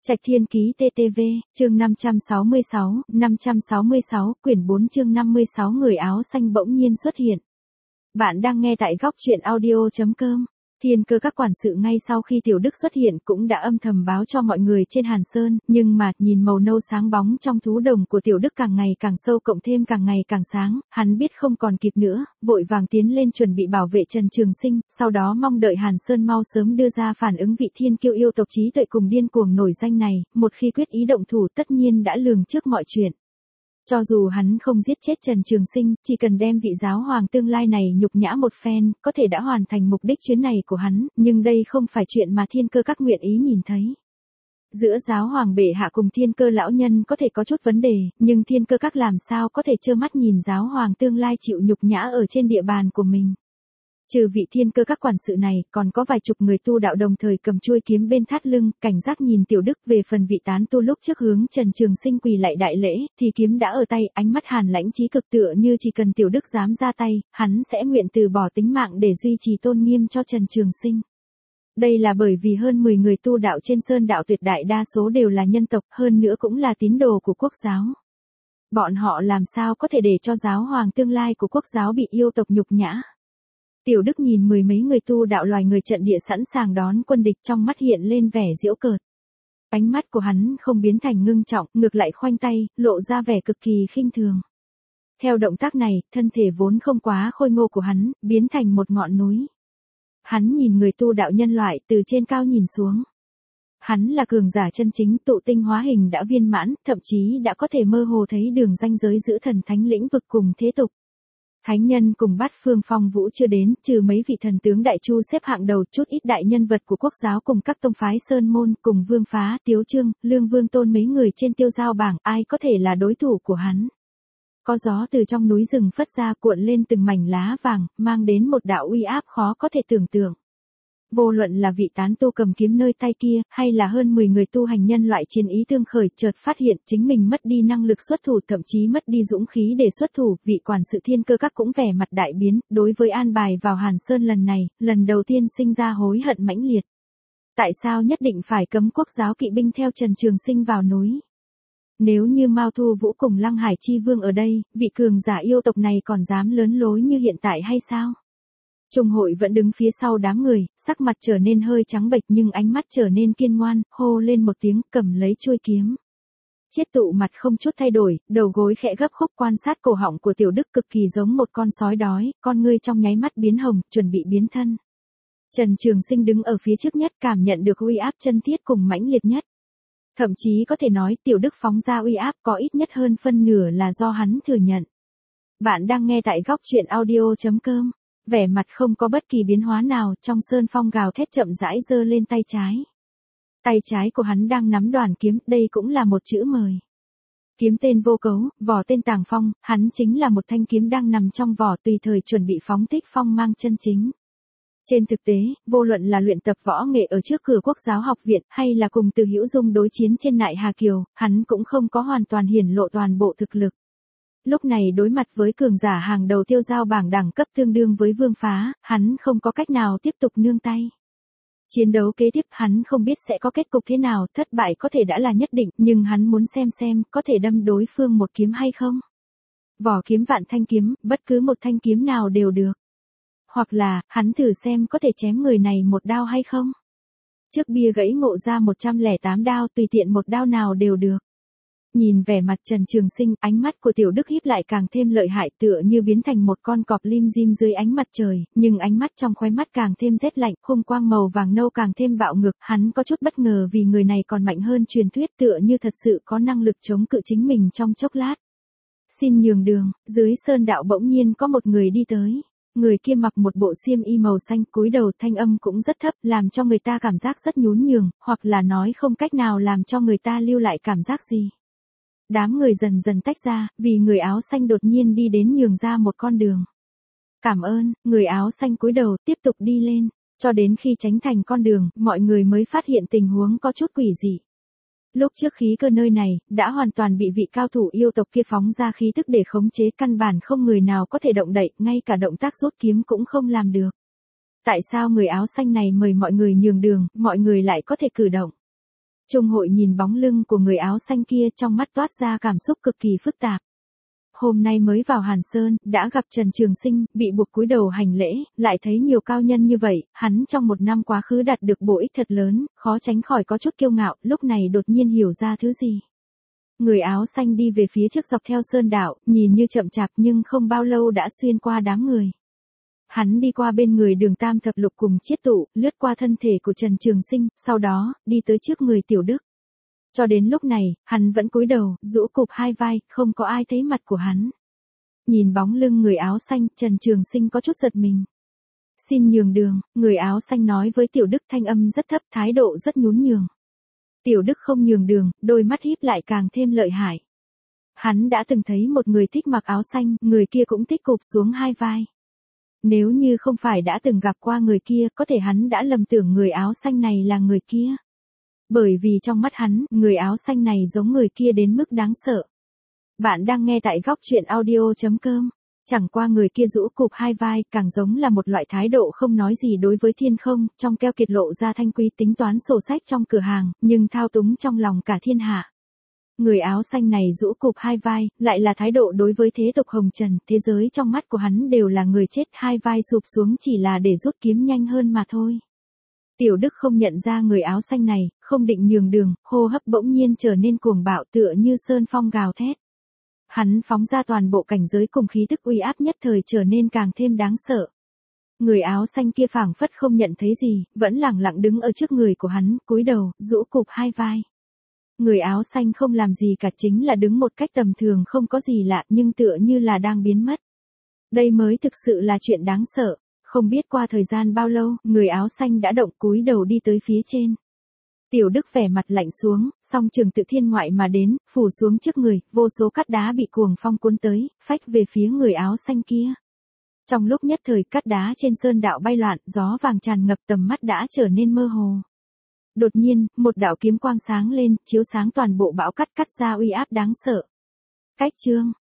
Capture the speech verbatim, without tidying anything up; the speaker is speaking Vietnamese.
Trạch Thiên Ký tê tê vê, chương năm trăm sáu mươi sáu, năm trăm sáu mươi sáu, quyển bốn chương năm mươi sáu người áo xanh bỗng nhiên xuất hiện. Bạn đang nghe tại góc truyện audio chấm com. Thiên Cơ các quản sự ngay sau khi Tiểu Đức xuất hiện cũng đã âm thầm báo cho mọi người trên Hàn Sơn, nhưng mà, nhìn màu nâu sáng bóng trong thú đồng của Tiểu Đức càng ngày càng sâu cộng thêm càng ngày càng sáng, hắn biết không còn kịp nữa, vội vàng tiến lên chuẩn bị bảo vệ Trần Trường Sinh, sau đó mong đợi Hàn Sơn mau sớm đưa ra phản ứng vị thiên kiêu yêu tộc trí tuệ cùng điên cuồng nổi danh này, một khi quyết ý động thủ tất nhiên đã lường trước mọi chuyện. Cho dù hắn không giết chết Trần Trường Sinh, chỉ cần đem vị giáo hoàng tương lai này nhục nhã một phen, có thể đã hoàn thành mục đích chuyến này của hắn, nhưng đây không phải chuyện mà Thiên Cơ các nguyện ý nhìn thấy. Giữa giáo hoàng bệ hạ cùng Thiên Cơ lão nhân có thể có chút vấn đề, nhưng Thiên Cơ các làm sao có thể trơ mắt nhìn giáo hoàng tương lai chịu nhục nhã ở trên địa bàn của mình. Trừ vị Thiên Cơ các quản sự này, còn có vài chục người tu đạo đồng thời cầm chuôi kiếm bên thắt lưng, cảnh giác nhìn Tiểu Đức. Về phần vị tán tu lúc trước hướng Trần Trường Sinh quỳ lại đại lễ, thì kiếm đã ở tay, ánh mắt hàn lãnh chí cực tựa như chỉ cần Tiểu Đức dám ra tay, hắn sẽ nguyện từ bỏ tính mạng để duy trì tôn nghiêm cho Trần Trường Sinh. Đây là bởi vì hơn mười người tu đạo trên sơn đạo tuyệt đại đa số đều là nhân tộc, hơn nữa cũng là tín đồ của quốc giáo. Bọn họ làm sao có thể để cho giáo hoàng tương lai của quốc giáo bị yêu tộc nhục nhã. Tiểu Đức nhìn mười mấy người tu đạo loài người trận địa sẵn sàng đón quân địch, trong mắt hiện lên vẻ giễu cợt. Ánh mắt của hắn không biến thành ngưng trọng, ngược lại khoanh tay, lộ ra vẻ cực kỳ khinh thường. Theo động tác này, thân thể vốn không quá khôi ngô của hắn, biến thành một ngọn núi. Hắn nhìn người tu đạo nhân loại từ trên cao nhìn xuống. Hắn là cường giả chân chính, tụ tinh hóa hình đã viên mãn, thậm chí đã có thể mơ hồ thấy đường ranh giới giữa thần thánh lĩnh vực cùng thế tục. Thánh nhân cùng bát phương phong vũ chưa đến, trừ mấy vị thần tướng đại chu xếp hạng đầu, chút ít đại nhân vật của quốc giáo cùng các tông phái sơn môn, cùng Vương Phá, Tiếu Trương, Lương Vương Tôn mấy người trên tiêu giao bảng, ai có thể là đối thủ của hắn. Có gió từ trong núi rừng phất ra cuộn lên từng mảnh lá vàng, mang đến một đạo uy áp khó có thể tưởng tượng. Vô luận là vị tán tu cầm kiếm nơi tay kia, hay là hơn mười người tu hành nhân loại chiến ý tương khởi, chợt phát hiện chính mình mất đi năng lực xuất thủ, thậm chí mất đi dũng khí để xuất thủ, vị quản sự Thiên Cơ các cũng vẻ mặt đại biến, đối với an bài vào Hàn Sơn lần này, lần đầu tiên sinh ra hối hận mãnh liệt. Tại sao nhất định phải cấm quốc giáo kỵ binh theo Trần Trường Sinh vào núi? Nếu như Mao Thu Vũ cùng Lăng Hải Chi Vương ở đây, vị cường giả yêu tộc này còn dám lớn lối như hiện tại hay sao? Trung hội vẫn đứng phía sau đám người, sắc mặt trở nên hơi trắng bệch nhưng ánh mắt trở nên kiên ngoan, hô lên một tiếng, cầm lấy chuôi kiếm. Chiết tụ mặt không chút thay đổi, đầu gối khẽ gấp khúc quan sát cổ họng của Tiểu Đức cực kỳ giống một con sói đói, con ngươi trong nháy mắt biến hồng, chuẩn bị biến thân. Trần Trường Sinh đứng ở phía trước nhất, cảm nhận được uy áp chân thiết cùng mãnh liệt nhất. Thậm chí có thể nói Tiểu Đức phóng ra uy áp có ít nhất hơn phân nửa là do hắn thừa nhận. Bạn đang nghe tại góc truyện audio chấm com. Vẻ mặt không có bất kỳ biến hóa nào, trong sơn phong gào thét chậm rãi giơ lên tay trái. Tay trái của hắn đang nắm đoàn kiếm, đây cũng là một chữ mời. Kiếm tên vô cấu, vỏ tên tàng phong, hắn chính là một thanh kiếm đang nằm trong vỏ tùy thời chuẩn bị phóng thích phong mang chân chính. Trên thực tế, vô luận là luyện tập võ nghệ ở trước cửa quốc giáo học viện, hay là cùng Từ Hữu Dung đối chiến trên Nại Hà Kiều, hắn cũng không có hoàn toàn hiển lộ toàn bộ thực lực. Lúc này đối mặt với cường giả hàng đầu tiêu giao bảng đẳng cấp tương đương với Vương Phá, hắn không có cách nào tiếp tục nương tay. Chiến đấu kế tiếp hắn không biết sẽ có kết cục thế nào, thất bại có thể đã là nhất định, nhưng hắn muốn xem xem có thể đâm đối phương một kiếm hay không. Vỏ kiếm vạn thanh kiếm, bất cứ một thanh kiếm nào đều được. Hoặc là, hắn thử xem có thể chém người này một đao hay không. Trước bia gãy ngộ ra một trăm lẻ tám đao, tùy tiện một đao nào đều được. Nhìn vẻ mặt Trần Trường Sinh, ánh mắt của Tiểu Đức híp lại càng thêm lợi hại, tựa như biến thành một con cọp lim dim dưới ánh mặt trời, nhưng ánh mắt trong khóe mắt càng thêm rét lạnh, hung quang màu vàng nâu càng thêm bạo ngược, hắn có chút bất ngờ vì người này còn mạnh hơn truyền thuyết, tựa như thật sự có năng lực chống cự chính mình trong chốc lát. Xin nhường đường, dưới sơn đạo bỗng nhiên có một người đi tới. Người kia mặc một bộ xiêm y màu xanh, cúi đầu, thanh âm cũng rất thấp, làm cho người ta cảm giác rất nhún nhường, hoặc là nói không cách nào làm cho người ta lưu lại cảm giác gì. Đám người dần dần tách ra, vì người áo xanh đột nhiên đi đến nhường ra một con đường. Cảm ơn, người áo xanh cúi đầu, tiếp tục đi lên, cho đến khi tránh thành con đường, mọi người mới phát hiện tình huống có chút quỷ dị. Lúc trước khí cơ nơi này, đã hoàn toàn bị vị cao thủ yêu tộc kia phóng ra khí tức để khống chế, căn bản không người nào có thể động đậy, ngay cả động tác rút kiếm cũng không làm được. Tại sao người áo xanh này mời mọi người nhường đường, mọi người lại có thể cử động? Trung hội nhìn bóng lưng của người áo xanh kia, trong mắt toát ra cảm xúc cực kỳ phức tạp. Hôm nay mới vào Hàn Sơn, đã gặp Trần Trường Sinh, bị buộc cúi đầu hành lễ, lại thấy nhiều cao nhân như vậy, hắn trong một năm quá khứ đạt được bổ ích thật lớn, khó tránh khỏi có chút kiêu ngạo, lúc này đột nhiên hiểu ra thứ gì. Người áo xanh đi về phía trước dọc theo sơn đạo, nhìn như chậm chạp nhưng không bao lâu đã xuyên qua đám người. Hắn đi qua bên người Đường Tam Thập Lục cùng Chiết Tụ, lướt qua thân thể của Trần Trường Sinh, sau đó, đi tới trước người Tiểu Đức. Cho đến lúc này, hắn vẫn cúi đầu, rũ cụp hai vai, không có ai thấy mặt của hắn. Nhìn bóng lưng người áo xanh, Trần Trường Sinh có chút giật mình. Xin nhường đường, người áo xanh nói với Tiểu Đức, thanh âm rất thấp, thái độ rất nhún nhường. Tiểu Đức không nhường đường, đôi mắt híp lại càng thêm lợi hại. Hắn đã từng thấy một người thích mặc áo xanh, người kia cũng thích cụp xuống hai vai. Nếu như không phải đã từng gặp qua người kia, có thể hắn đã lầm tưởng người áo xanh này là người kia. Bởi vì trong mắt hắn, người áo xanh này giống người kia đến mức đáng sợ. Bạn đang nghe tại góc truyện audio chấm com. Chẳng qua người kia rũ cụp hai vai, càng giống là một loại thái độ không nói gì đối với thiên không, trong keo kiệt lộ ra thanh quý tính toán sổ sách trong cửa hàng, nhưng thao túng trong lòng cả thiên hạ. Người áo xanh này rũ cụp hai vai, lại là thái độ đối với thế tục hồng trần, thế giới trong mắt của hắn đều là người chết, hai vai sụp xuống chỉ là để rút kiếm nhanh hơn mà thôi. Tiểu Đức không nhận ra người áo xanh này, không định nhường đường, hô hấp bỗng nhiên trở nên cuồng bạo tựa như sơn phong gào thét. Hắn phóng ra toàn bộ cảnh giới cùng khí tức uy áp nhất thời trở nên càng thêm đáng sợ. Người áo xanh kia phảng phất không nhận thấy gì, vẫn lẳng lặng đứng ở trước người của hắn, cúi đầu, rũ cụp hai vai. Người áo xanh không làm gì cả, chính là đứng một cách tầm thường không có gì lạ nhưng tựa như là đang biến mất. Đây mới thực sự là chuyện đáng sợ. Không biết qua thời gian bao lâu, người áo xanh đã động, cúi đầu đi tới phía trên. Tiểu Đức vẻ mặt lạnh xuống, song trường tự thiên ngoại mà đến, phủ xuống trước người, vô số cát đá bị cuồng phong cuốn tới, phách về phía người áo xanh kia. Trong lúc nhất thời cát đá trên sơn đạo bay loạn, gió vàng tràn ngập, tầm mắt đã trở nên mơ hồ. Đột nhiên, một đạo kiếm quang sáng lên, chiếu sáng toàn bộ bão cát, cắt ra uy áp đáng sợ. Cách chương,